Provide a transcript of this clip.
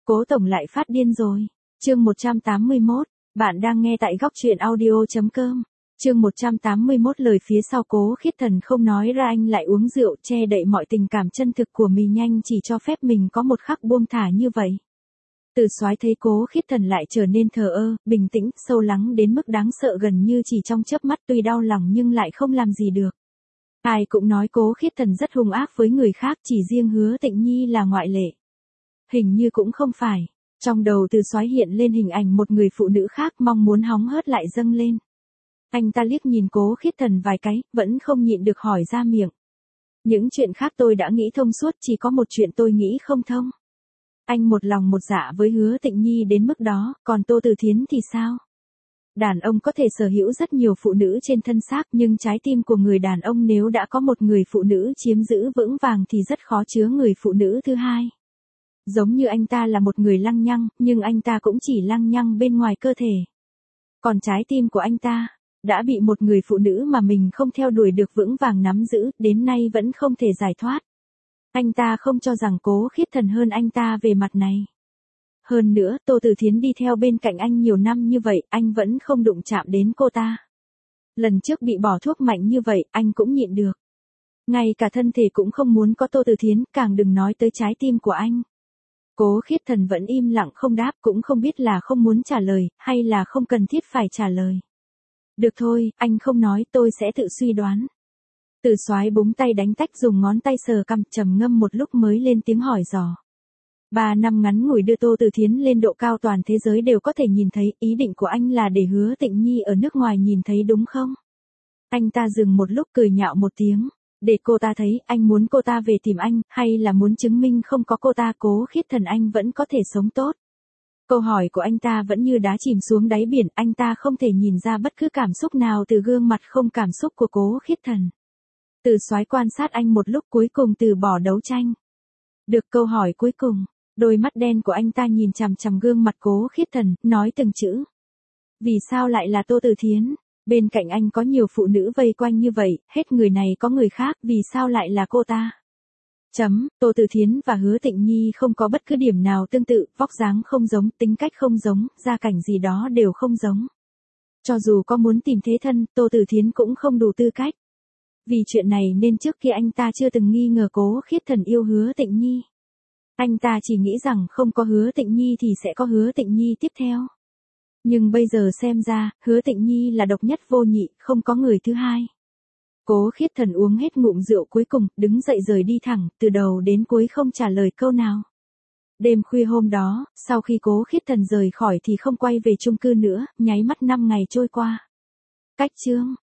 Cố tổng lại phát điên rồi. Chương 181, bạn đang nghe tại góc truyện audio.com. Chương 181 lời phía sau Cố Khiết Thần không nói ra anh lại uống rượu che đậy mọi tình cảm chân thực của mình nhanh chỉ cho phép mình có một khắc buông thả như vậy. Từ Soái thấy Cố Khiết Thần lại trở nên thờ ơ, bình tĩnh, sâu lắng đến mức đáng sợ gần như chỉ trong chớp mắt tuy đau lòng nhưng lại không làm gì được. Ai cũng nói Cố Khiết Thần rất hung ác với người khác chỉ riêng Hứa Tịnh Nhi là ngoại lệ. Hình như cũng không phải. Trong đầu Từ Soái hiện lên hình ảnh một người phụ nữ khác mong muốn hóng hớt lại dâng lên. Anh ta liếc nhìn Cố Khiết Thần vài cái, vẫn không nhịn được hỏi ra miệng. Những chuyện khác tôi đã nghĩ thông suốt, chỉ có một chuyện tôi nghĩ không thông. Anh một lòng một dạ với Hứa Tịnh Nhi đến mức đó, còn Tô Từ Thiến thì sao? Đàn ông có thể sở hữu rất nhiều phụ nữ trên thân xác nhưng trái tim của người đàn ông nếu đã có một người phụ nữ chiếm giữ vững vàng thì rất khó chứa người phụ nữ thứ hai. Giống như anh ta là một người lăng nhăng, nhưng anh ta cũng chỉ lăng nhăng bên ngoài cơ thể. Còn trái tim của anh ta đã bị một người phụ nữ mà mình không theo đuổi được vững vàng nắm giữ, đến nay vẫn không thể giải thoát. Anh ta không cho rằng Cố Khiết Thần hơn anh ta về mặt này. Hơn nữa, Tô Từ Thiến đi theo bên cạnh anh nhiều năm như vậy, anh vẫn không đụng chạm đến cô ta. Lần trước bị bỏ thuốc mạnh như vậy, anh cũng nhịn được. Ngay cả thân thể cũng không muốn có Tô Từ Thiến, càng đừng nói tới trái tim của anh. Cố Khiết Thần vẫn im lặng không đáp, cũng không biết là không muốn trả lời, hay là không cần thiết phải trả lời. Được thôi, anh không nói, tôi sẽ tự suy đoán. Từ Soái búng tay đánh tách dùng ngón tay sờ cằm trầm ngâm một lúc mới lên tiếng hỏi dò. 3 năm ngắn ngủi đưa Tô Từ Thiến lên độ cao toàn thế giới đều có thể nhìn thấy, ý định của anh là để Hứa Tịnh Nhi ở nước ngoài nhìn thấy đúng không? Anh ta dừng một lúc cười nhạo một tiếng. Để cô ta thấy, anh muốn cô ta về tìm anh, hay là muốn chứng minh không có cô ta Cố Khiết Thần anh vẫn có thể sống tốt? Câu hỏi của anh ta vẫn như đá chìm xuống đáy biển, anh ta không thể nhìn ra bất cứ cảm xúc nào từ gương mặt không cảm xúc của Cố Khiết Thần. Từ Soái quan sát anh một lúc cuối cùng từ bỏ đấu tranh. Được câu hỏi cuối cùng, đôi mắt đen của anh ta nhìn chằm chằm gương mặt Cố Khiết Thần, nói từng chữ. Vì sao lại là Tô Từ Thiến? Bên cạnh anh có nhiều phụ nữ vây quanh như vậy, hết người này có người khác, vì sao lại là cô ta? Tô Từ Thiến và Hứa Tịnh Nhi không có bất cứ điểm nào tương tự, vóc dáng không giống, tính cách không giống, gia cảnh gì đó đều không giống. Cho dù có muốn tìm thế thân, Tô Từ Thiến cũng không đủ tư cách. Vì chuyện này nên trước kia anh ta chưa từng nghi ngờ Cố Khiết Thần yêu Hứa Tịnh Nhi. Anh ta chỉ nghĩ rằng không có Hứa Tịnh Nhi thì sẽ có Hứa Tịnh Nhi tiếp theo. Nhưng bây giờ xem ra, Hứa Tịnh Nhi là độc nhất vô nhị, không có người thứ hai. Cố Khiết Thần uống hết ngụm rượu cuối cùng, đứng dậy rời đi thẳng, từ đầu đến cuối không trả lời câu nào. Đêm khuya hôm đó, sau khi Cố Khiết Thần rời khỏi thì không quay về chung cư nữa, nháy mắt 5 ngày trôi qua. Cách chương